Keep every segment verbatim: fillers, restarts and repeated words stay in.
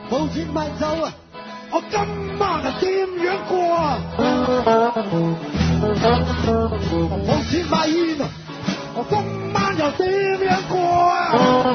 冇錢買酒啊！我今晚係點樣過啊？冇錢買煙啊！我今晚又點樣過啊？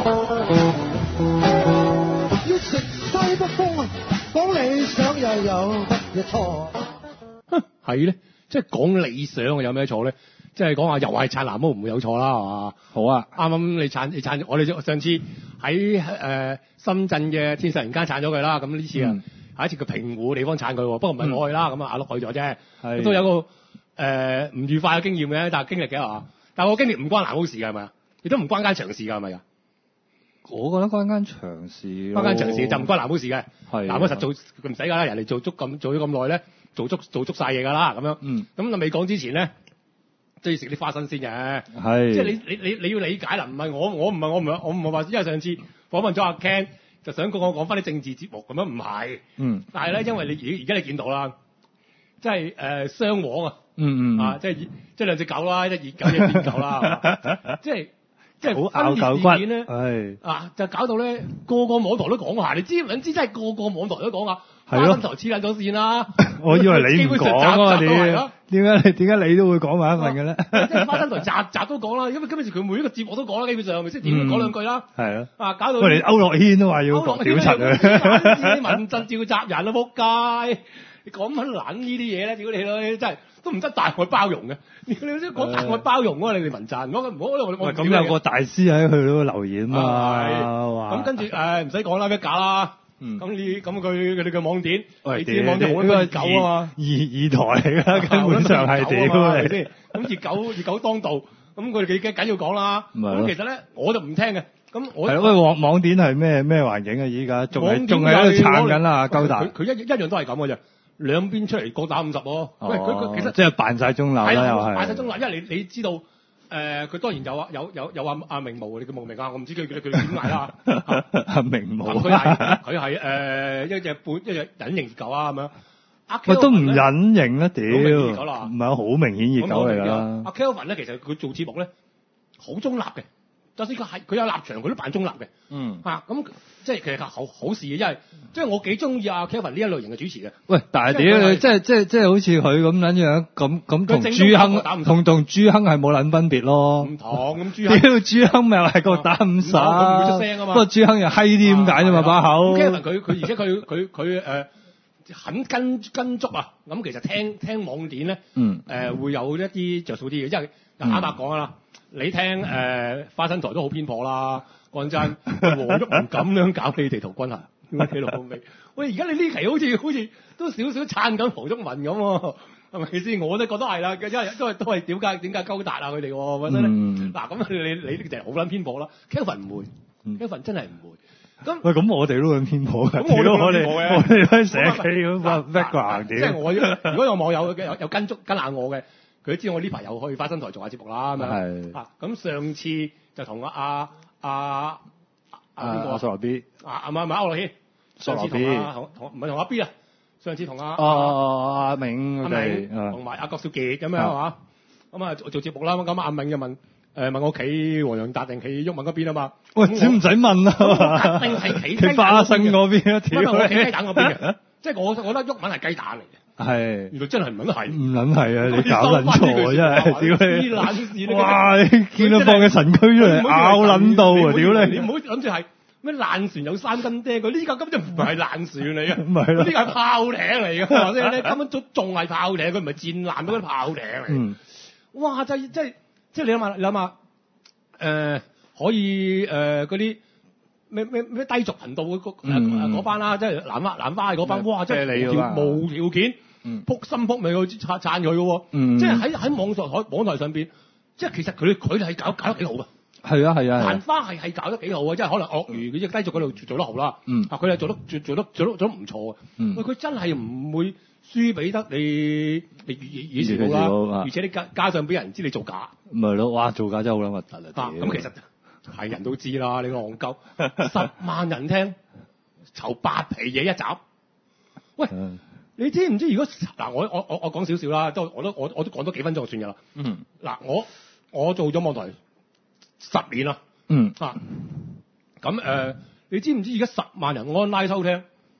要食西北風啊！講理想又有乜嘢錯？ 係咧，即係講理想有咩錯咧？即係講話又係撐藍毛唔會有錯啦，係嘛？ 好啊， 啱啱你撐你撐我哋上次喺誒、呃、深圳嘅天神人間撐咗佢啦，咁呢次啊。嗯下一次佢平湖地方撐佢，不過唔係我去啦，咁啊阿碌去咗啫，都有個誒唔、呃、愉快嘅經驗嘅，但係經歷嘅係嘛？但係我經歷唔關藍毛事㗎，係咪啊？亦都唔關間場事㗎，係咪啊？ 我覺得關間場事， 關間場事就唔關藍毛事嘅，藍毛實做唔使㗎啦，人哋做足咁做咗咁耐咧，做足做足晒嘢㗎啦，咁樣。嗯。咁啊未講之前咧，都要食啲花生先嘅，係即係你你你你要理解啦，唔係我我唔係我唔係我唔係話，因為上次訪問咗阿 Ken。就想講我講翻啲政治節目咁樣，唔係，嗯，但係咧，因為你而而家你見到啦，即係誒雙黃啊，嗯嗯，啊，即係即係兩隻狗啦，一熱狗一變狗啦，即係即係好拗狗骨咧，係啊，就搞到咧個個網台都講下，你知唔知真係個個網台都講下，花生台黐撚咗線啦， 我以為你唔講啊，你點解你點解你都會講埋一份嘅咧？ 即係花生台集集都講啦，因為今日佢每一個節目都講啦，基本上係咪先？點都講兩句啦，係啊，啊搞到喂，連區諾軒都話要屌柒佢， 啲民陣召集人啊，仆街！你講乜撚呢啲嘢咧？屌你咯，真係都唔得大愛包容嘅，你你先講大愛包容啊！你哋民陣，唔好唔好我我咁有個大師喺佢嗰度留言嘛， 咁跟住誒唔使講啦，咩假啦？咁你咁佢佢哋嘅網點，你知網點好多熱狗啊嘛， 二二台嚟㗎，根本上係屌嚟先。 咁熱狗熱狗當道，咁佢哋幾緊要講啦。咁其實咧，我就唔聽嘅。咁我係喂網網點係咩咩環境啊？依家仲係仲係喺度撐緊啦，鳩大。 佢一一樣都係咁嘅啫，兩邊出嚟各打五十喎。喂，佢佢其實即係扮晒中立啦，又係扮晒中立，因為你你知道。誒，佢、呃、當然有啊，有有有阿阿明毛，你叫無名啊，我唔知佢佢佢點嗌啦。 阿明毛， 佢係佢係誒一隻半一隻隱形熱狗啊咁樣。 喂，都唔隱形啊屌！唔係好明顯熱狗嚟㗎啦。 阿 Kelvin 咧，其實佢做節目咧好中立嘅，就算佢係佢有立場，佢都扮中立嘅。嗯。嚇咁、啊、即係其實好好事嘅，因為即係我幾中意阿 Kelvin 呢一類型嘅主持嘅。 喂，但係屌，即係即係即係好似佢咁撚樣，咁咁同朱亨同同朱亨係冇撚分別咯。唔同咁朱亨，屌朱亨咪係個打五十，唔會出聲啊嘛。不過朱亨又閪啲點解啫嘛把口。 Kelvin 佢佢而且佢佢佢誒肯跟跟足啊。咁其實聽聽網點咧，嗯誒會有一啲着數啲嘅，因為坦白講啦。你聽誒、呃、花生台都好偏頗啦，講真，黃毓民咁樣搞你地圖軍啊，點解企落後尾？喂，而家你呢期好似好似都少少撐緊黃毓民咁喎，係咪先？我都覺得係啦，因為都係都係點解點解勾搭啊佢哋喎，覺得咧。嗱咁、嗯、你你就係好撚偏頗啦 Kelvin 唔會 Kelvin 真係唔會。咁喂， 咁我哋都咁偏頗嘅， 咁我都我哋我哋喺社企咁個 background 即係我如果有網友有有跟足跟下我嘅。佢知我呢排又去花生台做下節目啦，咁樣啊，咁上次就同阿阿阿阿邊個啊？ 索羅 B 啊，唔係唔係歐樂軒，上次同阿同同唔係同阿 B 啊，上次同阿哦阿明阿明同埋阿郭少傑咁樣係嘛？咁啊做做節目啦，咁阿明就問誒問我企黃洋達定企毓民嗰邊啊嘛？ 喂，使唔使問啊？ 一定係企企花生嗰邊啊？ 因為我企雞蛋嗰邊嘅，即係我我覺得毓民係雞蛋嚟嘅。 係， 原來真係唔撚係， 唔撚係啊！你搞撚錯啊！真係，屌你！ 哇！你見到放嘅神區出嚟咬撚到啊！屌你！ 你唔好諗住係咩爛船有三斤釘，佢呢架根本就唔係爛船嚟嘅， 唔係咯？ 呢架係炮艇嚟嘅，或者咧根本都仲係炮艇，佢唔係戰艦嗰啲炮艇嚟。嗯，哇！真係真係，即係你諗下，你諗下，誒可以誒嗰啲。咩咩咩低俗頻道嗰嗰班啦，即係蘭花蘭花嗰班，哇！真係無條無條件，撲心撲命去撐撐佢嘅喎，即係喺喺網上台網台上邊，即係其實佢佢哋係搞搞得幾好啊！ 係啊係啊， 蘭花係係搞得幾好啊！即係可能鱷魚嗰隻低俗嗰度做得好啦，啊佢係做得做做得做得做得唔錯啊！喂，佢真係唔會輸俾得你你以前好啦，而且你加加上俾人知你做假， 唔係咯，哇！做假真係好撚核突啊！ 咁其實。係人都知啦，你個戇鳩，十萬人聽，籌八皮嘢一集。喂，嗯、你知唔知如果嗱我我我我講少少啦，都我都我我都講多幾分鐘就算嘅啦。嗯，嗱我我做咗網台十年啦。嗯啊，咁誒、呃，你知唔知而家十萬人 online 收聽，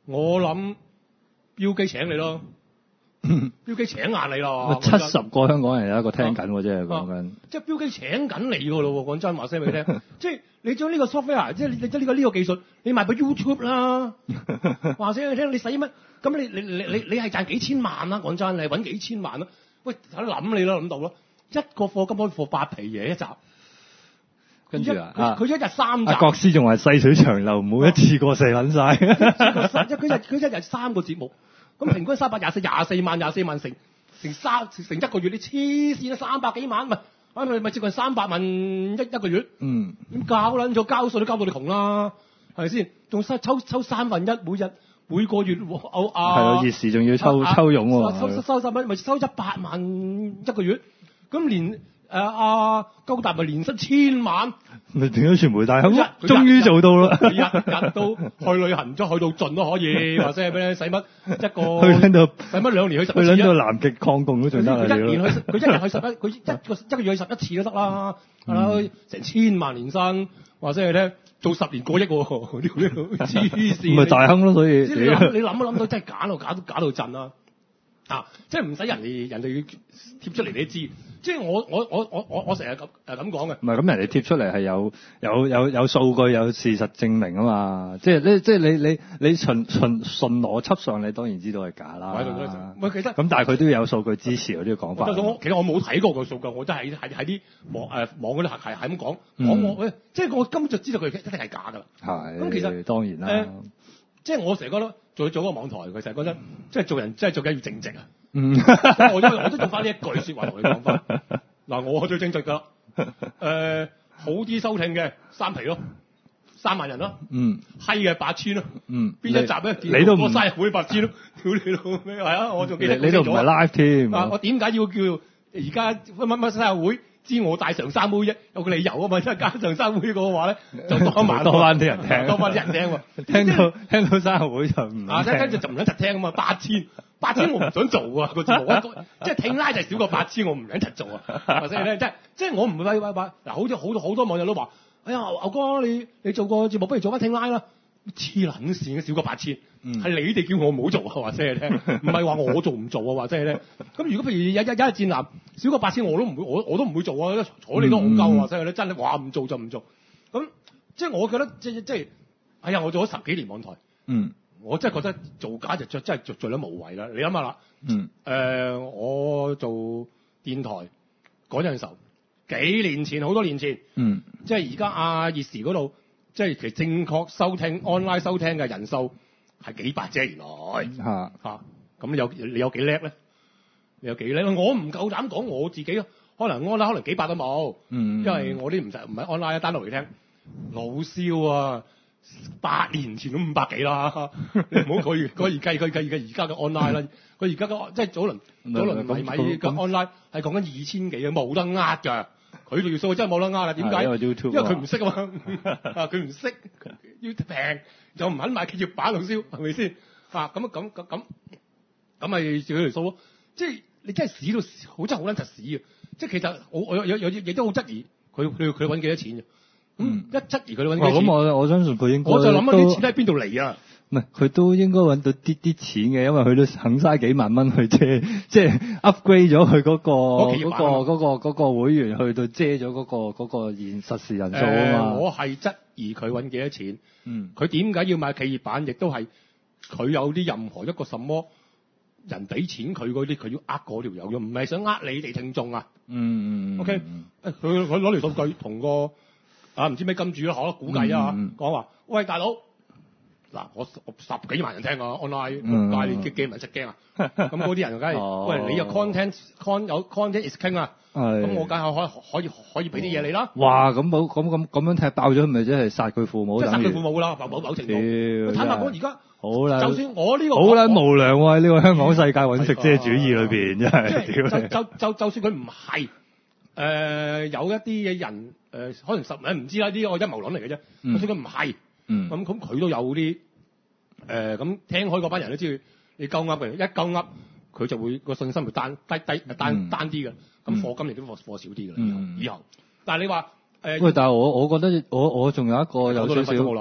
我諗標機請你咯。標機請硬你咯， 七十個香港人有一個聽緊喎，即係講緊。即係標機請緊你㗎咯喎，講真話聲俾你聽。即係你將呢個 software，即係你即係呢個呢個技術，你賣俾 YouTube 啦。話聲你聽，你使乜？咁你你你你你係賺幾千萬啦？講真，你係揾幾千萬啦？喂，喺度諗你咯，諗到咯。一個課金可以課八皮嘢一集。 跟住啊， 佢一日三集。 阿國師仲話細水長流，唔好一次過射撚晒。 一佢日佢一日三個節目。咁平均三百廿四廿四萬廿四萬乘乘三成一個月，你黐線啦，三百幾萬咪啊咪咪接近三百萬一一個月。嗯。點搞撚咗？交稅都交到你窮啦，係咪先？仲收抽抽三分一，每日每個月哦啊。 係咯，熱時仲要抽、啊、抽傭喎。 收收收咪收一百萬一個月，咁連。誒阿高達咪年薪千萬， 咪點解傳媒大亨？終於做到啦！ 日日都去旅行，咗去到盡都可以，或者係咩？使乜一個？ 去喺度， 使乜兩年去十一次？去喺度南極抗共都仲得啊！ 一年去，佢一日去十一，佢一個一個月去十一次都得啦。係啦，成千萬年薪，或者係咧做十年過億喎，黐線！ 咪大亨咯，所以你諗你諗一諗到真係假到假到假到震啦！啊！即係唔使人哋人哋貼出嚟你都知，即係我我我我我我成日咁誒咁講嘅。唔係咁人哋貼出嚟係有有有有數據有事實證明啊嘛，即係你即係你你你純純純邏輯上你當然知道係假啦。唔係其實咁，但係佢都要有數據支持嗰啲講法。其實我冇睇過個數據，我都係喺喺啲網誒網嗰啲係係係咁講講我誒，即係我根本就知道佢一定係假㗎啦。係。咁其實當然啦。誒，即係我成日覺得。做做嗰個網台，佢成日覺得即係做人，即係做緊要正直啊！嗯，我都我都用翻呢一句説話同你講翻。嗱，我最正直㗎啦。誒、呃，好啲收聽嘅三皮咯，三萬人咯。嗯，閪嘅八千咯。嗯，邊一集咧？你都唔嘥會八千咯？屌你老咩？係啊，我仲記得你都唔係 live 添。啊，我點解要叫而家乜乜生日會？知我帶上山妹啫，有個理由啊嘛，即係加上山妹個話咧，就多翻多翻啲人聽，多翻啲人聽喎。聽到聽到生日會就唔啊，跟住就唔想實聽啊嘛，八千八千我唔想做啊個節目，即係聽拉就少過八千，我唔想實做啊。或者咧，即係即係我唔會喂喂喂嗱，好似好多好多網友都話，哎呀牛哥你你做個節目不如做翻聽拉啦。黐撚線嘅少過八千，係、嗯、你哋叫我唔好做啊，或者係咧，唔係話我做唔做啊，或者係咧。咁如果譬如有一一日戰艦少過八千，我都唔會，我我都唔會做啊，睬你都戇鳩啊，或者係咧，真係話唔做就唔做。咁即係我覺得即即係，哎呀，我做咗十幾年網台，嗯，我真係覺得做假就真係做做得無謂啦。你諗下啦，嗯，誒、呃，我做電台嗰陣時候，幾年前好多年前，嗯，即係而家阿熱時嗰度。即係其實正確收聽 online 收聽嘅人數係幾百啫，原來嚇嚇咁有你有幾叻咧？你有幾叻？我唔夠膽講我自己，可能 online 可能幾百都冇，嗯，因為我啲唔使唔係 online 一單落嚟聽，老蕭啊，八年前都五百幾啦，你唔好佢佢而計佢計而家嘅 online 啦，佢而家嘅即係早輪早輪米米嘅 online 係講緊二千幾嘅，冇得呃㗎。佢條數真係冇得呃啦，點解？因為佢唔識啊嘛，啊佢唔識，要平又唔肯買企業版老蕭，係咪先？啊咁咁咁咁咁咪照佢條數咯。即係你真係屎到好真係好撚柒屎啊！即係其實我我有有有亦都好質疑佢佢佢揾幾多錢嘅。咁、嗯、一質疑佢揾幾多錢？咁、哦、我我相信佢應該我就諗緊啲錢喺邊度嚟啊！唔係，佢都應該揾到啲啲錢嘅，因為佢都肯嘥幾萬蚊去借，即係 upgrade 咗佢嗰個嗰、嗰個嗰、嗰個嗰、嗰個會員，去到遮咗嗰個嗰、嗰個現實時人數啊嘛。我係質疑佢揾幾多錢。嗯。佢點解要買企業版？亦都係佢有啲任何一個什麼人俾錢佢嗰啲，佢要呃嗰條友嘅，唔係想呃你哋聽眾啊。嗯嗯 OK，誒，佢佢攞條數據同個啊唔知咩金主啦，可估計啊，講話、嗯，喂大佬。嗱，我我十幾萬人聽啊 ，online，但係你驚驚唔識驚啊？咁嗰啲人梗係、哦，喂，你有 content con 有 content is king 啊，咁我梗係可可以可以俾啲嘢你啦。哇，咁冇咁咁咁樣踢爆咗，咪即係殺佢父母？即係殺佢父母啦，某某某程度。坦白講，而家好啦，就算我呢、這個好撚無良喎，喺呢個香港世界揾食啫主義裏邊，真係。就就就就算佢唔係誒有一啲嘅人誒、呃，可能十誒唔知啦，呢個陰謀論嚟嘅啫。就算佢唔係。嗯，咁咁佢都有啲誒咁聽開嗰班人都知，你鳩噏嘅，一鳩噏佢就會個信心會單低低單、嗯、單啲嘅，咁課金亦都課課少啲嘅、嗯，以後。但係你話誒，喂、呃，但係我我覺得我我仲有一個有少少，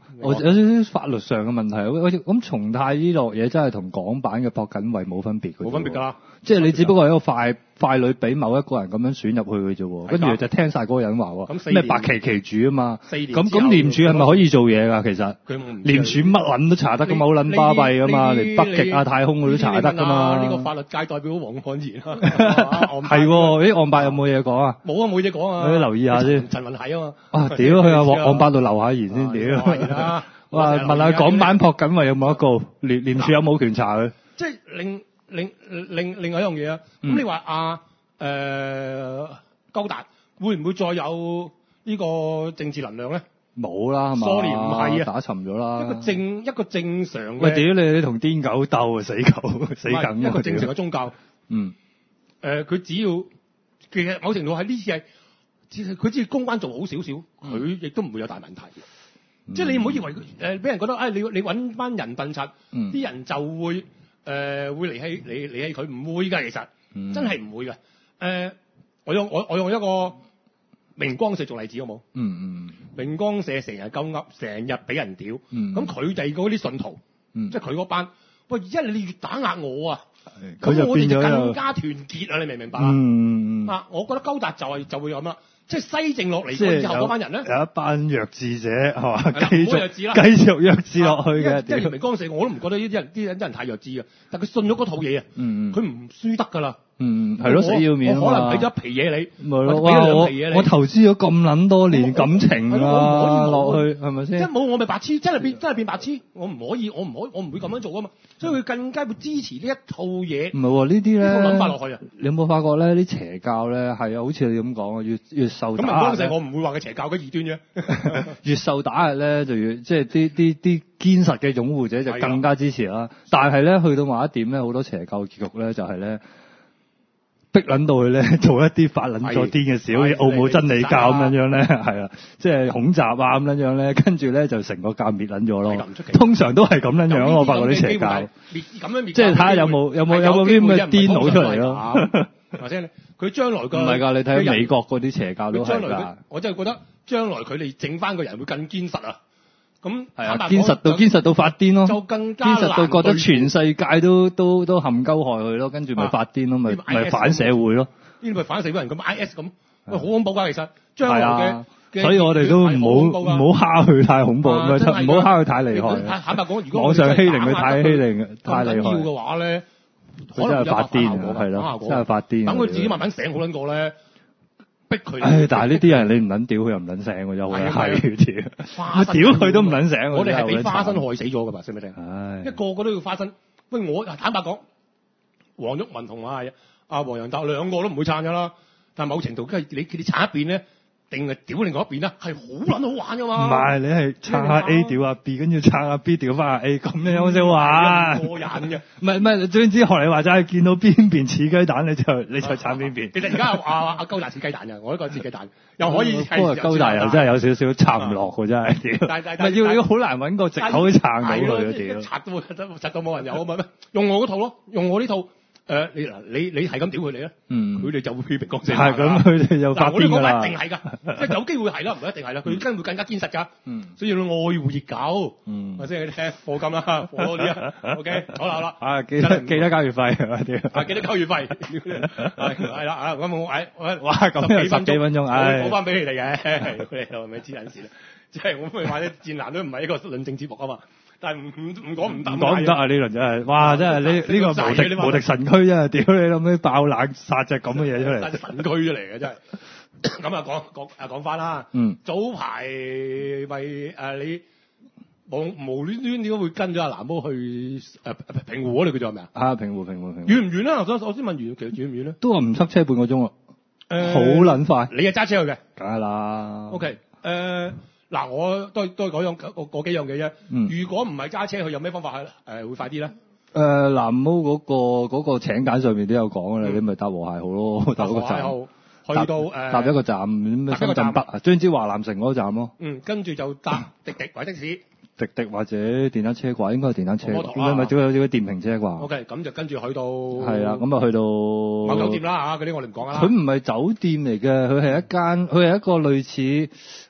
我有少少法律上嘅問題。我咁松泰呢落嘢真係同港版嘅朴槿惠冇分別嘅。 冇分別㗎。 即係你只不過係一個傀傀儡俾某一個人咁樣選入去嘅啫喎，跟住就聽晒嗰個人話喎，咩白旗旗主啊嘛，咁咁廉署係咪可以做嘢㗎？其實廉署乜撚都查得㗎嘛，好撚巴閉㗎嘛，連北極啊太空佢都查得㗎嘛。呢個法律界代表黃漢賢啊， 係喎，啲案伯有冇嘢講啊？ 冇啊，冇嘢講啊， 你留意下先。 陳雲係啊嘛。 啊屌，去啊案伯度留下言先屌。哇，問下港版朴槿惠有冇得告？廉廉署有冇權查佢？ 即係另另另另外一樣嘢啊，咁你話啊誒高達會唔會再有呢個政治能量咧？ 冇啦，係嘛 ？sorry，唔係啊， 打沉咗啦。 一個正一個正常嘅。 喂，屌你你同癲狗鬥啊，死狗死梗一個正常嘅宗教。 嗯。 誒，佢只要其實某程度係呢次係，只係佢只要公關做好少少，佢亦都唔會有大問題。即係你唔好以為誒俾人覺得誒你你揾班人笨柒，啲人就會。誒、呃、會離棄離離棄佢唔會㗎，其實、嗯、真係唔會㗎。誒、呃，我用我我用一個明光社做例子好冇？嗯嗯。明光社成日鳩噏，成日俾人屌。嗯。咁佢哋嗰啲信徒，嗯、即係佢嗰班，喂，一你越打壓我啊，咁我哋就更加團結啊！你明唔明白啊？嗯啊，我覺得高達就係、是、就會咁啦。即係西正落嚟之後嗰班人咧， 有一班弱智者係嘛，繼續繼續弱智落去嘅。 即係明光社我都唔覺得呢啲人啲人真係太弱智啊！但佢信咗嗰套嘢啊，佢唔輸得㗎啦。嗯，係咯，死要面我可能俾咗一皮嘢你， 咪咯，哇！我我投資咗咁撚多年感情啊落去，係咪先？ 即係冇我咪白痴，真係變真係變白痴。我唔可以，我唔可以，我唔會咁樣做㗎嘛。所以佢更加會支持呢一套嘢。 唔係喎，呢啲咧， 呢套諗法落去啊！ 你有冇發覺咧？啲邪教咧係啊，好似你咁講啊，越越受打。咁明光社我唔會話佢邪教嘅異端啫。 越受打壓咧，就越即係啲啲啲堅實嘅擁護者就更加支持啦。但係咧，去到某一點咧，好多邪教結局咧就係咧。逼撚到佢咧做一啲發撚咗癲嘅事，好似澳門真理教咁樣樣咧，係啊，即係恐襲啊咁樣樣咧，跟住咧就成個教滅撚咗咯。通常都係咁樣樣，我發覺啲邪教。滅咁樣滅。即係睇下有冇有冇有冇啲咁嘅癲佬出嚟咯。 或者佢將來個唔係㗎，你睇美國嗰啲邪教都係㗎。 我真係覺得將來佢哋整翻個人會更堅實啊！咁係啊，堅實到堅實到發癲咯， 就更加堅實到覺得全世界都都都冚鳩害佢咯，跟住咪發癲咯，咪咪反社會咯。 呢啲咪反社會人咁 I S 咁，喂好恐怖㗎其實。將來嘅， 所以我哋都唔好唔好蝦佢太恐怖，唔好蝦佢太厲害。 坦白講，如果網上欺凌佢太欺凌太厲害。 要嘅話咧， 可能真係發癲係咯，真係發癲。 等佢自己慢慢醒好撚過咧。逼佢， 唉！但係呢啲人你唔撚屌佢又唔撚醒喎，又係係屌，屌佢都唔撚醒。 我哋係俾花生害死咗㗎嘛，識唔識聽？唉，一個個都要花生。喂，我坦白講，黃毓民同阿阿黃洋達兩個都唔會撐㗎啦。但係某程度，即係你佢哋撐一邊咧，定係屌另外一邊咧，係好撚好玩㗎嘛。唔係，你係撐下 A 屌下 B，跟住撐下 B 屌翻下 A，咁樣好似玩。 過癮嘅。 唔係唔係，總之學你話齋，見到邊邊似雞蛋你就你就撐邊邊。 其實而家阿阿高達似雞蛋嘅，我呢個似雞蛋，又可以。 不過高達又真係有少少撐唔落㗎，真係屌。 但係但係要要好難揾個藉口去撐到佢嘅屌。 拆都拆到冇人有啊嘛咩？用我嗰套咯，用我呢套。誒你嗱你你係咁屌佢哋咧，佢哋就會批評光社。係咁，佢哋就發癲㗎啦。嗱我呢個一定係㗎，即係有機會係啦，唔係一定係啦。佢跟會更加堅實㗎。嗯，所以愛護熱狗。嗯，或者你聽課金啦，課啲啊。OK，好啦好啦。啊，記得記得交月費係嘛屌。啊，記得交月費。係係啦啊，咁我誒我哇咁十幾分鐘，幾分鐘，唉，補翻俾你哋嘅。佢哋又咪知陣時咧，即係我咪話啲戰男都唔係一個論政節目啊嘛。但係唔唔唔講唔得，講唔得啊！呢輪真係，哇！真係呢呢個無敵無敵神區真係，屌你老味爆冷殺隻咁嘅嘢出嚟，神區出嚟嘅真係。咁啊講講啊講翻啦，嗯，早排咪誒你無無端端點解會跟咗阿藍毛去誒平湖嗰度叫做係咪啊？啊平湖平湖平湖遠唔遠咧？我想我先問完，其實遠唔遠咧？都話唔塞車半個鐘咯，誒好撚快。你係揸車去嘅？梗係啦。OK，誒。嗱，我都都係嗰樣嗰嗰幾樣嘅啫。嗯，如果唔係揸車，佢有咩方法係誒、呃、會快啲咧？誒藍毛嗰個嗰、嗰個請柬上面都有講㗎啦，嗯、你咪搭和諧號咯，搭一個站，去到誒搭一個站咩深圳北啊，總之華南城嗰個站咯。嗯，跟住就搭滴滴或者的士。滴滴或者電單車啩，應該係電單車，應該咪仲有啲電瓶車啩。OK，咁就跟住去到係啦，咁啊去到某酒店啦嚇，嗰啲我哋唔講啦。佢唔係酒店嚟嘅，佢係一間，佢係一個類似。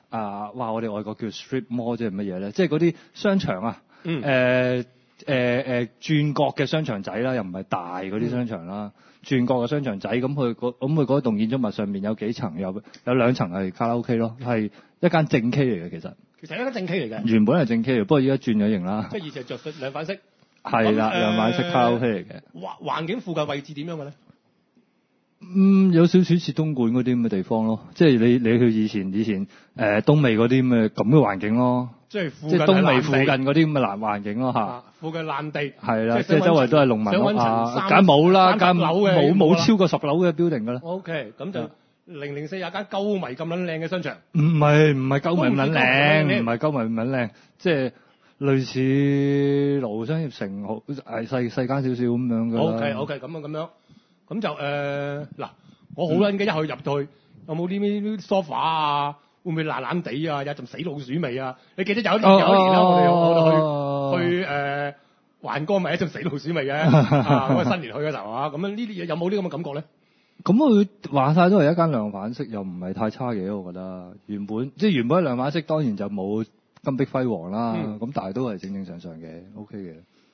啊，哇！我哋外國叫 strip mall 即係乜嘢咧？即係嗰啲商場啊， 嗯， 誒誒誒轉角嘅商場仔啦，又唔係大嗰啲商場啦，嗯、轉角嘅商場仔，咁佢嗰咁佢嗰棟建築物上面有幾層，有有兩層係卡拉 OK 咯，係一間正 K 嚟嘅其實。 其實係一間正 K 嚟嘅。原本係正 K 嚟，不過而家轉咗型啦。 即係以前着兩反式。 係啦，兩反式卡拉 OK 嚟嘅。 環環境附近位置點樣嘅咧？ 嗯，有少少似東莞嗰啲咁嘅地方咯，即係你你去以前以前誒、呃、東尾嗰啲咁嘅咁嘅環境咯， 即係附近即係東尾附近嗰啲咁嘅爛環境咯嚇、啊。 附近爛地係啦，即係周圍都係農民啊，梗冇啦，梗冇冇超過十樓嘅 building 㗎啦。 O K，咁就零零四廿間鳩迷咁撚靚嘅商場。 唔係唔係鳩迷咁撚靚，唔係鳩迷咁撚靚，即係類似羅湖商業城好係細細間少少咁樣㗎。 O K O K，咁啊咁樣。咁就誒嗱、呃，我好撚嘅，一去入到去，有冇啲咩 sofa 啊？會唔會爛爛地啊？有陣死老鼠味啊？你記得有一年、哦、有一年啦、哦，我哋我哋去去誒環江咪一陣死老鼠味嘅啊！嗰個新年去嘅時候啊，咁樣呢啲嘢有冇呢咁嘅感覺咧？ 咁佢話晒都係一間量販式，又唔係太差嘅，我覺得。原本即係原本量販式，當然就冇金碧輝煌啦。咁、嗯、但係都係正正常常嘅 ，OK 嘅。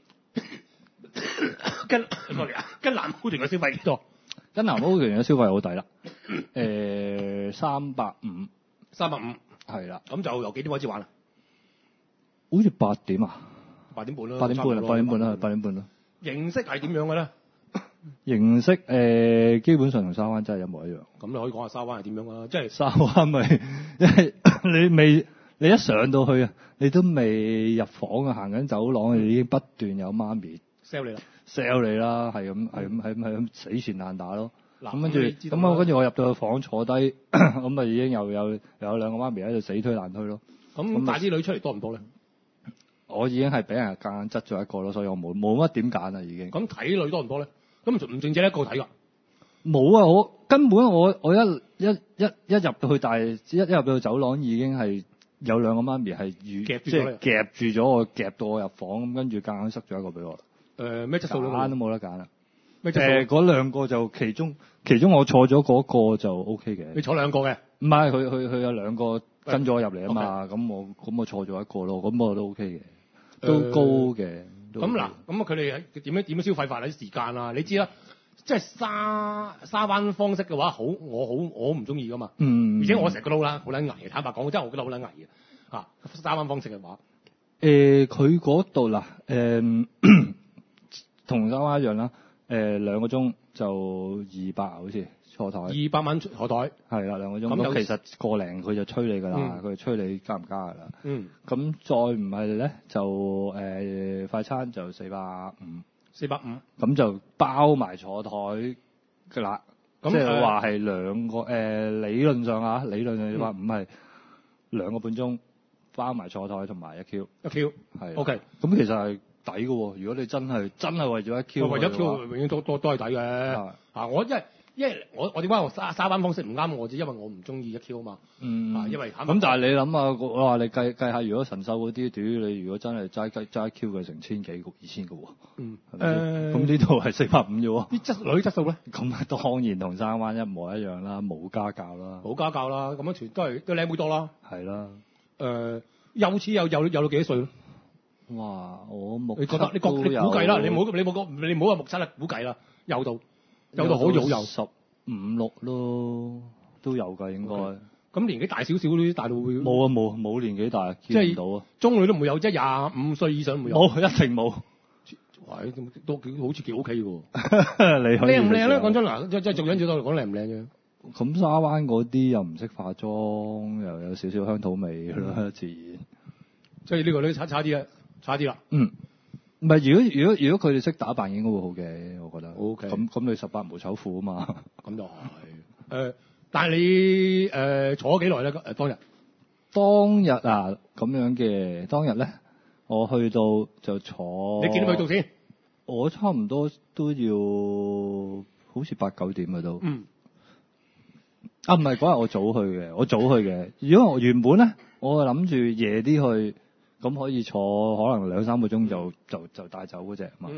跟跟南寶團嘅消費幾多？ 跟南寶團嘅消費好抵啦，誒三百五， 三百五係啦。 咁就由幾點開始玩啊？ 好似八點啊， 八點半啦， 八點半啦，八點半啦，八點半啦。 形式係點樣嘅咧？ 形式誒、呃，基本上同沙灣真係一模一樣。 咁你可以講下沙灣係點樣啊？即係沙灣咪，因為你未你一上到去啊，你都未入房啊，行緊走廊，你已經不斷有媽咪 sell 你啦 ，sell 你啦，係咁係咁係咁係咁死纏爛打咯。咁跟住咁我跟住我入到去房坐低，咁啊已經又有又有兩個媽咪喺度死推爛推咯。 咁帶啲女出嚟多唔多咧？ 我已經係俾人夾硬執咗一個咯，所以我冇冇乜點揀啦已經。 咁睇女多唔多咧？咁唔淨止一個睇㗎？ 冇啊！我根本我我一一一一入到去，但係一一入到去走廊已經係有兩個媽咪係夾即係夾住咗我，夾到我入房，咁跟住夾硬塞咗一個俾我。 誒咩質素揀都冇得揀啦。 咩質素？ 誒嗰兩個就其中其中我坐咗嗰個就 O K 嘅。 你坐兩個嘅？ 唔係，佢佢佢有兩個跟咗我入嚟啊嘛。咁、okay. 我咁我坐咗一個咯，咁我都 O K 嘅，都高嘅。 咁、呃、嗱，咁啊佢哋點樣點樣消費法啊？啲時間啊，你知啦，即係沙沙灣方式嘅話，好我好我唔中意噶嘛。嗯。而且我成日覺得好撚好撚危，坦白講，真係我覺得好撚危嘅。嚇，沙灣方式嘅話， 誒佢嗰度嗱誒同沙灣一樣啦。誒、呃、兩個鐘就二百好似坐台。二百蚊坐台。係啦，兩個鐘。咁其實個零佢就催你㗎啦，佢、嗯、催你加唔加㗎啦。嗯。咁再唔係咧，就誒、呃、快餐就四百五。四百五。咁就包埋坐台㗎啦。即係話係兩個誒、呃、理論上啊，理論上四百五係兩個半鐘包埋坐台同埋一 Q。一 Q。係。O K。咁其實係抵嘅喎，如果你真係真係為咗一 Q，為咗一 Q 永遠都都都係抵嘅。啊，我因為因為我我點解我沙沙灣方式唔啱我啫？因為我唔中意一 Q 啊嘛。嗯。啊，因為咁、嗯、但係你諗下，我話你計計下，如果神獸嗰啲對於你如果真係齋計齋 Q 嘅成千幾個二千個喎。嗯。誒。咁呢度係四百五啫喎。啲質女質素咧？咁啊當然同沙灣一模一樣啦，冇家教啦。冇家教啦，咁樣全都係都靚妹多啦。係啦。誒、呃，幼稚有有有到幾多歲咧？哇！我目你覺得你覺你估計啦，你冇你冇個你冇話目測啦，估計啦，有到有到好有有十五六咯，都有㗎應該。咁、okay. 年紀大少少啲大到會冇啊冇冇年紀大見唔到啊，中女都唔會有，即係廿五歲以上都冇。冇一定冇。喂，都幾好似幾 OK 喎。你靚唔靚咧？講真嗱，即係做緊最多嚟講靚唔靚啫。咁沙灣嗰啲又唔識化妝，又有少少鄉土味咯、嗯，自然。即係呢個咧差差啲啊！差啲啦，嗯，唔係如果如果如果佢哋識打扮應該會好嘅，我覺得。O K。咁咁你十八無醜婦啊嘛，咁就係。誒、呃，但係你誒、呃、坐咗幾耐咧？誒當日。當日啊，咁樣嘅，當日咧，我去到就坐。你幾點去到先？我差唔多都要，好似八九點啊都。嗯。啊，唔係嗰日我早去嘅，我早去嘅。如果我原本咧，我係諗住夜啲去。咁可以坐可能兩三個鐘就就就帶走嗰隻嘛。嗯。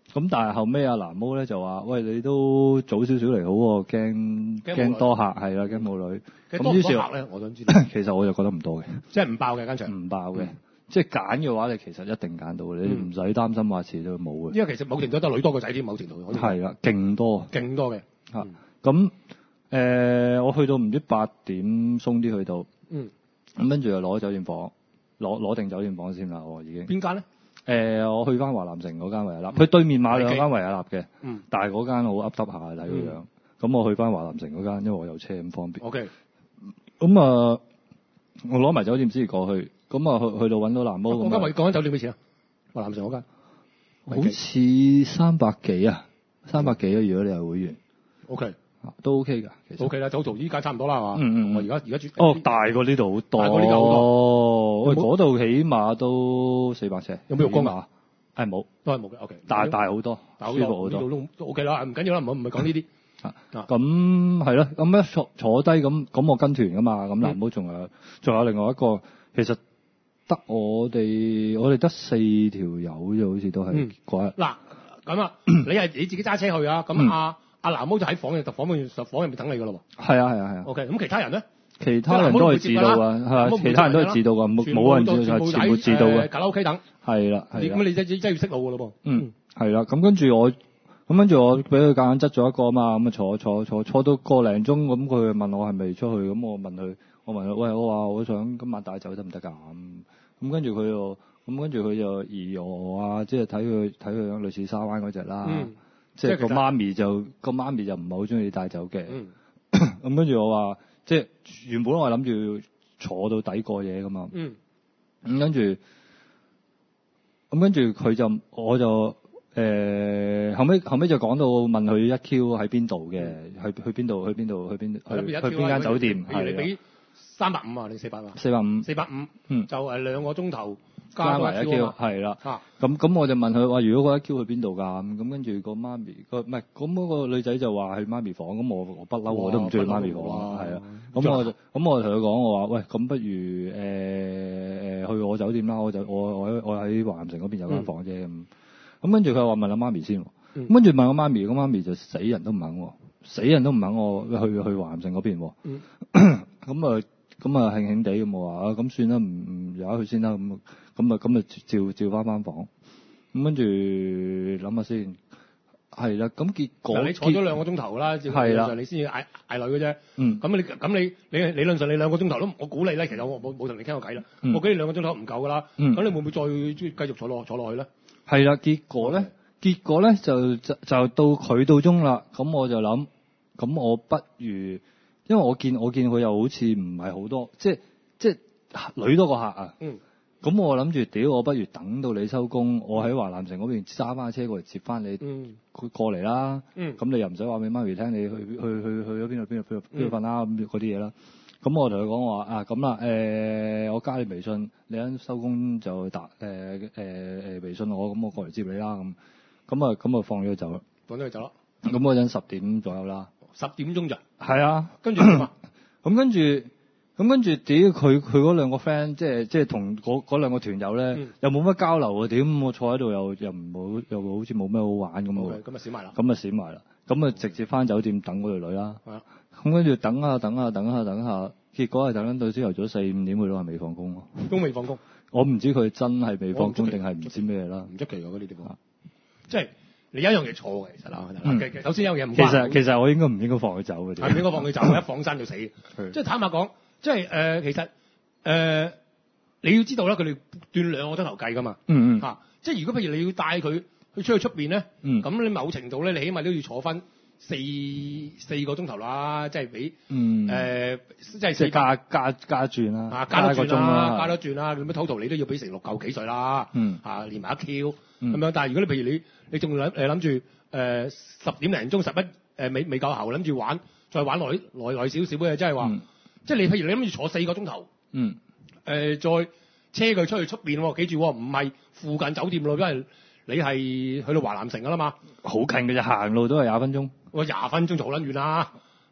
咁但係後尾阿藍毛咧就話：喂，你都早少少嚟好喎，驚驚多客係啦，驚冇女。 咁於是客咧，我想知道。 其實我就覺得唔多嘅， 即係唔爆嘅間場。 唔爆嘅，即係揀嘅話，你其實一定揀到，你唔使擔心話遲都冇嘅。 因為其實某程度都女多過仔添，某程度。 係啦，勁多。 勁多嘅。 嚇咁誒，我去到唔知八點鬆啲去到。嗯。咁跟住就攞酒店房，攞攞定酒店房先啦，我已經。 邊間咧？ 誒、呃，我去翻華南城嗰間維也納，佢、嗯、對面買兩間維也納嘅，嗯，但係嗰間好噏噏下睇個樣，咁、嗯、我去翻華南城嗰間，因為我有車咁方便。OK，咁啊，我攞埋酒店先過去，咁啊去去到揾到藍毛。嗰間維嗰間酒店幾錢啊？華南城嗰間，好似三百幾啊，三百幾啊，如果你係會員。OK。都 OK 㗎，其實 OK 啦，就同依家差唔多啦，係嘛？嗯嗯，我而家而家住哦，大過呢度好多，大過呢度好多。喂，嗰度起碼都四百尺。有冇浴缸啊？係冇，都係冇嘅。OK，大大好多，舒服好多。呢度都 OK 啦，唔緊要啦，唔好唔係講呢啲。啊咁係咯，咁一坐坐低咁，咁我跟團㗎嘛，咁藍毛仲有仲有另外一個，其實得我哋我哋得四條友啫，好似都係嗰日。嗱咁啊，你係你自己揸車去啊？咁啊。阿藍毛就喺房入，房入面房入面等你噶咯喎。係啊係啊係啊。OK，咁其他人咧？其他人都係自導啊，係啊，其他人都係自導啊，冇冇人自導，全部自導嘅。卡拉 OK 等。係啦係啦。咁你真真真要識路噶咯噃。嗯，係啦。咁跟住我，咁跟住我俾佢夾硬執咗一個啊嘛，咁啊坐坐坐坐到個零鐘，咁佢問我係咪出去，咁我問佢，我問佢，喂，我話我想今晚帶走得唔得㗎？咁跟住佢又，咁跟住佢就疑我啊，即係睇佢睇佢樣類似沙灣嗰隻啦。即係個媽咪就個媽咪就唔係好中意帶走嘅，咁跟住我話，即係原本我係諗住坐到底過夜噶嘛，咁、嗯、跟住，咁跟住佢就我就誒、呃、後尾後尾就講到問佢一 Q 喺邊度嘅，去去邊度去邊度去邊去去邊間酒店，譬如你俾三百五啊定四百啊？四百五，四百五，嗯，就係兩個鐘頭。加埋一 Q， 係啦。咁咁、啊、我就問佢話：如果嗰一 Q 去邊度㗎？咁咁跟住個媽咪個唔係咁嗰個女仔就話去媽咪房。咁我我不嬲我都唔中意媽咪房。係啊。咁我就咁我同佢講我話：喂，咁不如誒誒、呃、去我酒店啦。我就我我我喺華南城嗰邊有間房啫。咁咁跟住佢話問阿媽咪先。咁、嗯、跟住問我媽咪，個媽咪就死人都唔肯喎，死人都唔肯我去去華南城嗰邊。咁啊。嗯咁啊，興興地咁我話啊，咁算啦，唔唔由佢先啦，咁咁啊，咁啊照照翻翻房，咁跟住諗下先，係啦，咁結果你坐咗兩個鐘頭啦，照理論上你先至嗌嗌女嘅啫，嗯，咁你咁你你理論上你兩個鐘頭都，我估你咧，其實我冇冇同你傾過偈啦，嗯、我估你兩個鐘頭唔夠噶啦，咁、嗯、你會唔會再繼續坐落坐落去咧？係啦，結果咧，結果咧就就就到佢到鐘啦，咁我就諗，咁我不如。因為我見我見佢又好似唔係好多，即係即係女多個客啊。嗯。咁我諗住，屌，我不如等到你收工，我喺華南城嗰邊揸翻車過嚟接翻你。嗯。佢過嚟啦。嗯。咁你又唔使話俾媽咪聽，你去去去去咗邊度邊度邊度邊度瞓啦咁嗰啲嘢啦。咁我同佢講話啊，咁啦，誒、呃，我加你微信，你一收工就打誒誒誒微信我，咁我過嚟接你啦咁。咁啊咁啊放咗佢走啦。放咗佢走啦。咁嗰陣十點左右啦。十點鐘咋？係啊，跟住點啊？咁跟住，咁跟住屌佢佢嗰兩個 friend，即係即係同嗰嗰兩個團友咧，嗯、又冇乜交流啊！屌我坐喺度又又唔好，又好似冇咩好玩咁喎。咁咪閃埋啦！咁咪閃埋啦！咁啊直接翻酒店等嗰條女啦。係啊。咁跟住等下等下等下等下，結果係等緊到朝頭早四五點，佢都係未放工咯。都未放工。我唔知佢真係未放工定係唔知咩啦。唔出奇㗎嗰啲地方。即係。你有一樣嘢錯嘅，其實啦、嗯，首先有樣嘢唔關。其實其實我應該唔應該放佢走嘅。係唔應該放佢走，一放生就死。即係坦白講，即係誒、呃，其實誒、呃，你要知道啦，佢哋斷兩個鐘頭計㗎嘛。嗯嗯。嚇、啊，即係如果譬如你要帶佢去出去出邊咧，咁、嗯、你某程度咧，你起碼都要坐翻四四個鐘頭啦，即係俾誒，即係四加加加轉啦。啊，加多轉啦，加多轉啦，咁樣 total 你都要俾成六嚿幾水啦。嗯。啊，連埋一 Q 咁、嗯、樣，但係如果你譬如你。你仲諗誒諗住誒十點零鐘十一誒未未夠喉諗住玩，再玩耐耐耐少少嘅，即係話，即係你譬如你諗住坐四個鐘頭，嗯，誒、呃、再車佢出去出邊喎，記住唔係附近酒店咯，因為你係去到華南城㗎啦嘛，好近嘅啫，行路都係廿分鐘，我廿分鐘就好撚遠啦，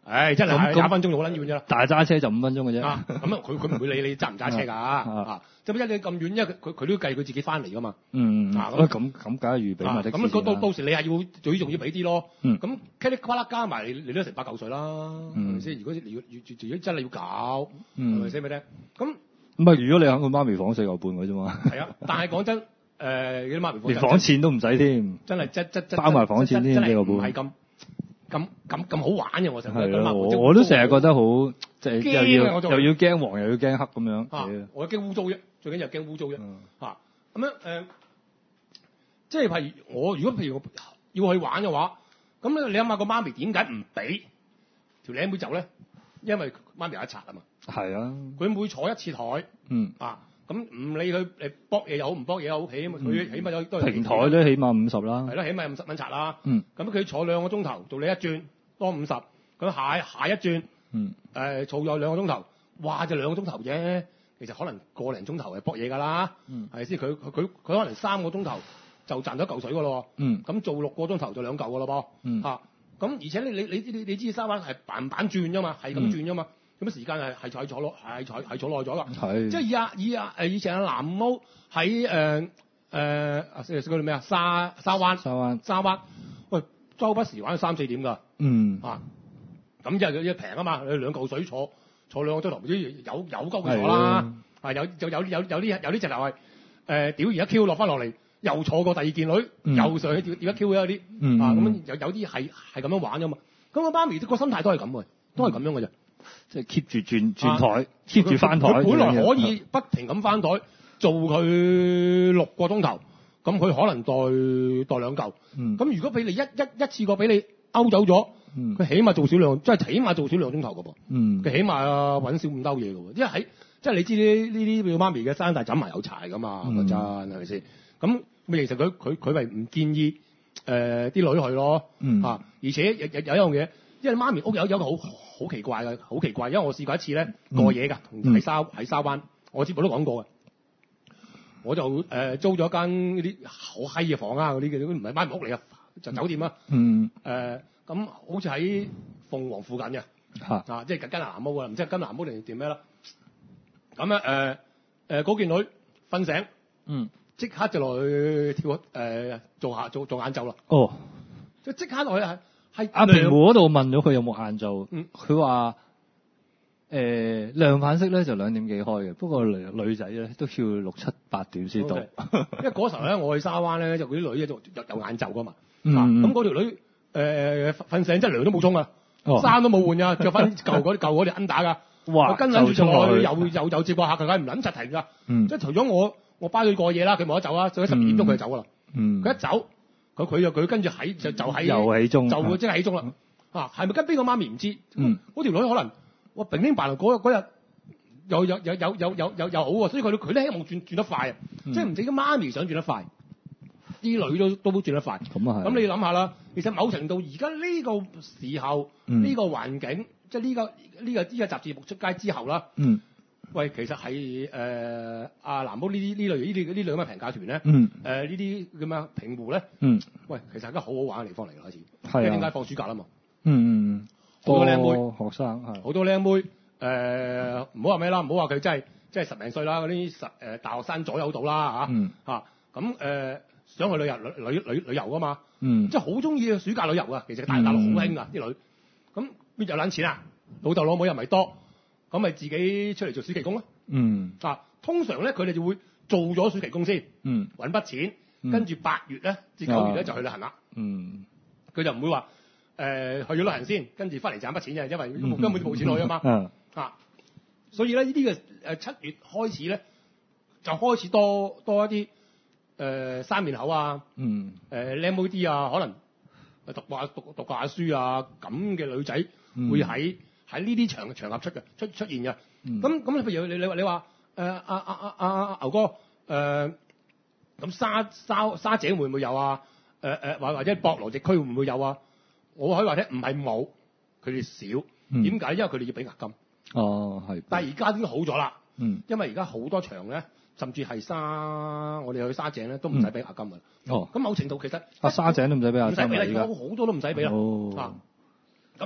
唉，真係廿分鐘就好撚遠啫啦。 但係揸車就五分鐘嘅啫。 咁啊，佢佢唔會理你揸唔揸車㗎啊！即係因為你咁遠，因為佢佢都要計佢自己翻嚟㗎嘛。 嗯啊咁咁咁，梗係預備埋的士啦。 咁到到時你係要最重要俾啲咯。 嗯。 咁茄哩呱啦加埋，你你都成百嚿水啦，係咪先？如果你要要要真係要搞，係咪先？咪咧？咁唔係，如果你喺佢媽咪房四嚿半嘅啫嘛。係啊，但係講真，誒啲媽咪房連房錢都唔使添。 真係真真真包埋房錢添，四嚿半。 唔係咁咁咁咁好玩嘅，我成日覺得。 我我都成日覺得好即係又要又要驚黃又要驚黑咁樣。 啊！我驚污糟啫，最緊要驚污糟啫。嚇咁樣誒，即係譬如我如果譬如要去玩嘅話，咁你諗下個媽咪點解唔俾條靚妹走咧？因為媽咪有一拆啊嘛。係啊。佢每坐一次台。嗯。啊。咁唔理佢誒搏嘢又好唔搏嘢又好，起碼佢起碼有都係平台都起碼五十啦。 係咯，起碼有五十蚊拆啦。 嗯。 咁佢坐兩個鐘頭，做你一轉多五十，咁下下一轉， 嗯。 誒坐咗兩個鐘頭，哇就兩個鐘頭啫，其實可能個零鐘頭係搏嘢㗎啦。嗯。係先？佢佢佢佢可能三個鐘頭就賺咗一嚿水㗎咯。嗯。咁做六個鐘頭就兩嚿㗎咯噃。嗯。嚇！咁而且你你你你你知沙灣係板板轉啫嘛，係咁轉啫嘛。咁啊時間係係坐坐落係坐係坐耐咗㗎，係即係以啊以啊誒以前阿藍毛喺誒誒啊嗰啲咩啊沙沙灣沙灣沙灣，喂周不時玩到三四點㗎，嗯啊咁即係佢一平啊嘛，你兩嚿水坐坐兩個鐘頭，有有鳩佢坐啦，啊有就有有有啲有啲直頭係誒屌而家 Q 落翻落嚟，又坐過第二件女，嗯、又上去屌屌一 Q 有啲，嗯、啊咁有有啲係係咁樣玩㗎嘛，咁個媽咪個心態都係咁嘅，都係咁樣嘅啫。 即係 keep 住轉轉台 keep 住翻台。 佢本來可以不停咁翻台，做佢六個鐘頭，咁佢可能代代兩嚿。咁、嗯、如果俾你一一一次過俾你勾走咗，佢、嗯、起碼做少兩，即係起碼做少兩鐘頭㗎噃。佢、嗯、起碼揾少五兜嘢㗎喎。因為喺即係你知呢呢啲媽咪嘅山大枕埋有柴㗎嘛，講、嗯、真係咪先？咁咪其實佢佢佢咪唔建議誒啲、呃、女去咯。嗯、啊，而且有有有一樣嘢。因為媽咪屋有有一個好好奇怪嘅，好奇怪。因為我試過一次咧過夜㗎，喺、嗯、沙喺沙灣，我節目都講過嘅。我就誒、呃、租咗間嗰啲好閪嘅房啊，嗰啲嘅唔係媽咪屋嚟啊，就酒店啊。嗯。誒咁、呃、好似喺鳳凰附近嘅，嚇啊，即係跟藍毛啊，唔知係跟藍毛定定咩啦。咁咧誒誒嗰件女瞓醒，嗯，即刻就落去跳誒、呃、做下做做晏晝啦。哦。即即刻落去係。係阿平湖嗰度問咗佢有冇晏晝，佢話誒量販式咧就兩點幾開嘅，不過女女仔咧都要六七八點先到。Okay. 因為嗰時候咧，我去沙灣咧就嗰啲女咧就有有晏晝噶嘛。咁嗰條女誒瞓、呃、醒真係涼都冇沖啊，衫、哦、都冇換㗎，着翻舊嗰啲舊嗰啲 under 㗎。哇！跟撚住仲落去又又又接個客，佢梗係唔撚實停㗎。即係除咗我我包佢過夜啦，佢冇得走啦，就喺十二點鐘佢就走㗎啦。佢、嗯、一走。佢佢就佢跟住喺就就喺又起鐘， 就即係起鐘啦。啊，係咪跟邊個媽咪唔知？嗯，嗰條女可能哇，平平白白嗰嗰日又有有有有有有有好喎，所以佢佢都希望轉轉得快啊，嗯、即係唔止個媽咪想轉得快，啲女都都轉得快。咁啊係。咁你諗下啦，其實某程度而家呢個時候呢、嗯、個環境，即係呢個呢、呢個呢、呢個雜誌目出街之後啦。嗯。喂，其實係誒阿藍毛呢啲呢類呢啲呢類咁嘅平價團咧，誒呢啲咁樣平湖咧，嗯，喂，其實係一個好好玩嘅地方嚟㗎，開始，係啊，因為點解放暑假啦嘛，嗯嗯嗯，好多靚妹，學生係，好多靚妹，誒唔好話咩啦，唔好話佢真係真係十零歲啦，嗰啲十誒大學生左右到啦嚇，嗯嚇，咁誒想去旅遊旅旅旅旅遊㗎嘛，嗯，即係好中意暑假旅遊啊，其實大陸大陸好興㗎啲女，咁邊有撚錢啊？老豆老母又唔係多。咁咪自己出嚟做暑期工咯。嗯。啊，通常咧佢哋就會做咗暑期工先。嗯。揾筆錢，嗯、跟住八月咧至九月咧就去旅行啦。嗯。佢就唔會話誒、呃、去咗旅行先，跟住翻嚟賺筆錢嘅，因為根本冇錢去啊嘛。嗯。啊，所以咧呢啲嘅誒七月開始咧就開始多多一啲誒、呃、三面口啊。嗯。誒靚妹啲啊，可能讀話讀讀下書啊咁嘅女仔會喺。嗯喺呢啲場場合出嘅出出現嘅，咁咁譬如你你話你話誒阿阿阿阿牛哥誒咁、呃、沙沙沙井會唔會有啊？誒誒或或者博羅地區會唔會有啊？我可以話聽唔係冇，佢哋少。點解、嗯？因為佢哋要俾押金。哦，係。但係而家已經好咗啦。嗯。因為而家好多場咧，甚至係沙我哋去沙井咧都唔使俾押金㗎。哦。咁某程度其實啊沙井都唔使俾押金。唔使俾啦，而家好多都唔使俾啦。哦。啊。咁啊。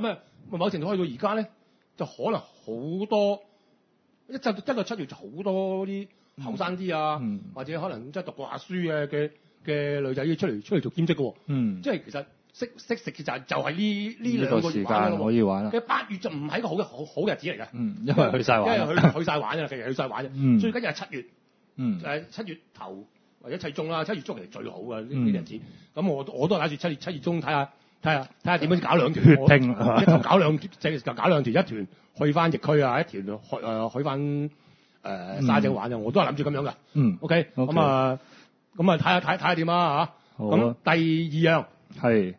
某程度去到而家咧，就可能好多一就一個七月就好多啲後生啲啊， 嗯、 或者可能即係讀過下書嘅嘅嘅女仔要出嚟出嚟做兼職嘅喎。嗯，即係其實識識食就係就係呢呢兩個月玩咯。 可以玩啦。 其實八月就唔係一個好嘅好好日子嚟嘅。 嗯，因為去晒玩， 因為去去晒玩啊，其實去晒玩啫。嗯，最緊要係七月。嗯，誒七月頭或者七月中啦，七月中其實最好嘅呢啲日子。咁、嗯、我我都係打算七月七月中睇下睇下睇下點樣搞兩團。 決定一頭搞兩即係搞兩團，一團去翻疫區啊，一團去誒去翻誒、呃、沙井玩啊，我都係諗住咁樣嘅。嗯 ，OK，咁、okay. 啊咁啊睇下睇睇下點啊嚇。咁第二樣係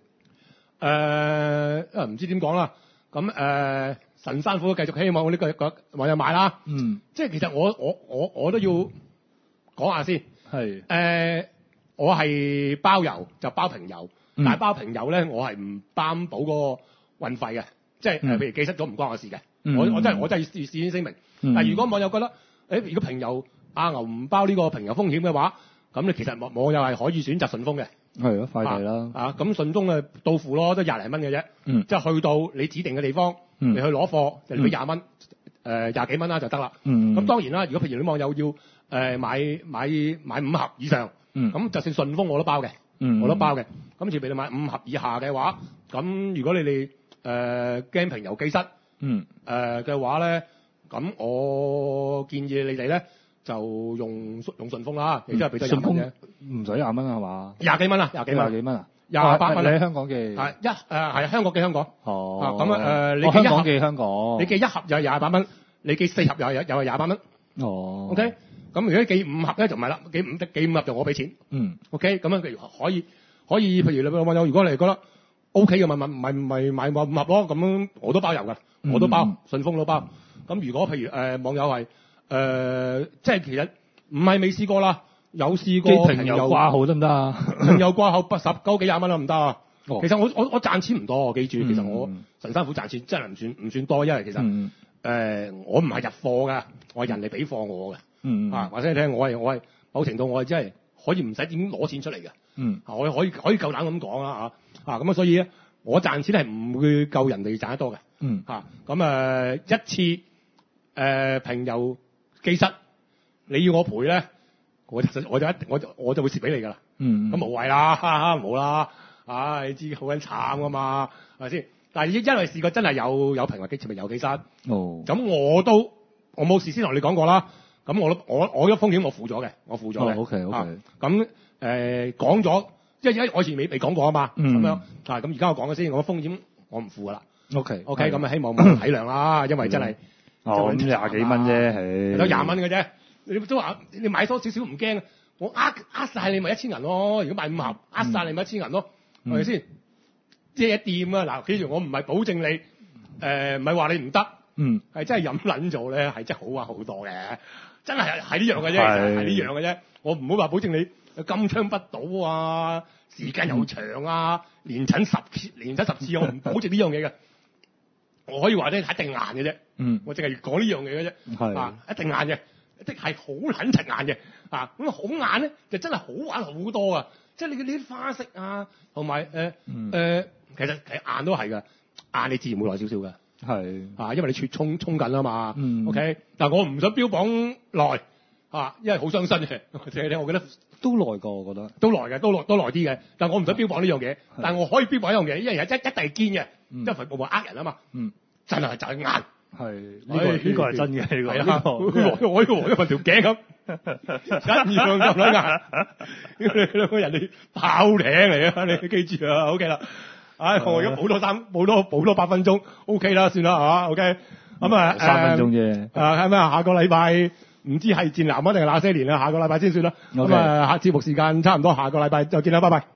誒唔知點講啦。咁誒、呃、神山虎繼續希望我呢個個網友買啦。嗯，即係其實我我我我都要講下先。係誒、呃，我係包郵就包平郵，嗯、但係包平郵咧，我係唔擔保嗰個運費嘅，即係誒、嗯，譬如寄失咗唔關我事嘅、嗯。我我真係我真係事事先聲明。嗯、但係如果網友覺得誒、欸，如果平郵阿牛唔包呢個平郵風險嘅話，咁你其實網網友係可以選擇順豐嘅。係咯，快遞啦。啊，咁順豐誒到付咯，都廿零蚊嘅啫。嗯，即係去到你指定嘅地方，嗯、你去攞貨就俾廿蚊，誒廿幾蚊啦就得啦。嗯，咁當然啦，如果譬如啲網友要誒、呃、買買買五盒以上，嗯，咁就算順豐我都包嘅，嗯，我都包嘅。咁似譬如你買五盒以下嘅話，咁如果你哋誒驚平郵寄失，嗯，誒嘅話咧，咁我建議你哋咧。就用用順豐啦，亦都係俾得廿蚊嘅，唔使廿蚊係嘛？廿幾蚊啊，廿幾蚊，廿幾蚊啊，廿八蚊。你喺香港寄係一誒係香港寄香港。哦。啊咁啊誒，你寄一盒香港寄香港，你寄一盒又係廿八蚊，你寄四盒又係又係廿八蚊。哦。OK，咁如果寄五盒咧就唔係啦，寄五寄五盒就我俾錢。嗯。OK，咁樣譬如可以可以，譬如你網友如果你覺得 OK 嘅，咪咪咪咪買五盒咯，咁樣我都包郵㗎，我都包順豐都包。咁如果譬如誒網友係。誒、呃，即係其實唔係未試過啦，有試過平郵掛號得唔得啊？平郵掛號不十九幾廿蚊都唔得啊！其實我我我賺錢唔多，記住，嗯、其實我神山虎賺錢真係唔算唔算多，因為其實誒、嗯呃、我唔係入貨㗎，我係人哋俾貨我嘅。嗯啊，話聲你聽，我係我係某程度我係真係可以唔使點攞錢出嚟嘅。嗯啊，我可以可以夠膽咁講啦嚇啊咁啊，所以咧我賺錢係唔會夠人哋賺得多嘅。嗯啊咁啊一次誒、呃、平郵。寄失你要我賠咧，我就我就一我就我就會蝕俾你噶啦。嗯，咁無謂啦，冇啦。唉、啊，你知好撚慘噶嘛，係咪先？但係因為試過真係有有平郵寄，咪有寄失。哦，咁我都我冇事先同你講過啦。咁我都我我嘅風險我負咗嘅，我負咗嘅。O K O K。咁誒講咗，因為我以前未未講過啊嘛。咁、嗯、樣啊，咁而家我講咗先，我嘅風險我唔負噶啦。O K O K。咁啊希望體諒啦，因為真係。嗯哦，咁廿幾蚊啫，係得廿蚊嘅啫。你都話你買多少少唔驚，我呃呃曬你咪一千銀咯。如果買五盒，呃曬你咪一千銀咯，係咪先？即係一掂啊！嗱，記住我唔係保證你，誒唔係話你唔得，嗯，係真係飲撚咗咧，係真係好玩好多嘅，真係係呢樣嘅啫，係呢樣嘅啫。我唔會話保證你金槍不倒啊，時間又長啊，連診十連診十次，我唔保證呢樣嘢嘅。我可以話咧，一定硬嘅啫。嗯，我淨係講呢樣嘢嘅啫。係啊，一定硬嘅，即係好撚柒硬嘅。啊，咁好硬咧，就真係好玩好多啊！即係你啲花式啊，同埋誒誒，其實其實硬都係㗎，硬你自然會耐少少㗎。係啊，因為你脫衝衝緊啊嘛。嗯。OK，但係我唔想標榜耐啊，因為好傷身嘅。我覺得都耐過，我覺得都耐嘅，都耐都耐啲嘅。但係我唔想標榜呢樣嘢，但係我可以標榜一樣嘢，因為一一一定係堅嘅。因為服務呃人啊嘛，嗯，真係就係硬，係呢、這個呢、這個係真嘅，呢、這個係啊，我我呢個一份條頸咁，一樣咁撚硬，你兩個人哋炮艇嚟啊，你記住啊 ，OK 啦，唉，我而家補多三補多補多八分鐘 ，OK 啦，算啦嚇 ，OK，咁啊三分鐘啫，啊係咩啊？下個禮拜唔知係戰南啊定係那些年啊？下個禮拜先算啦，咁啊，下節目時間差唔多，下個禮拜就見啦，拜拜。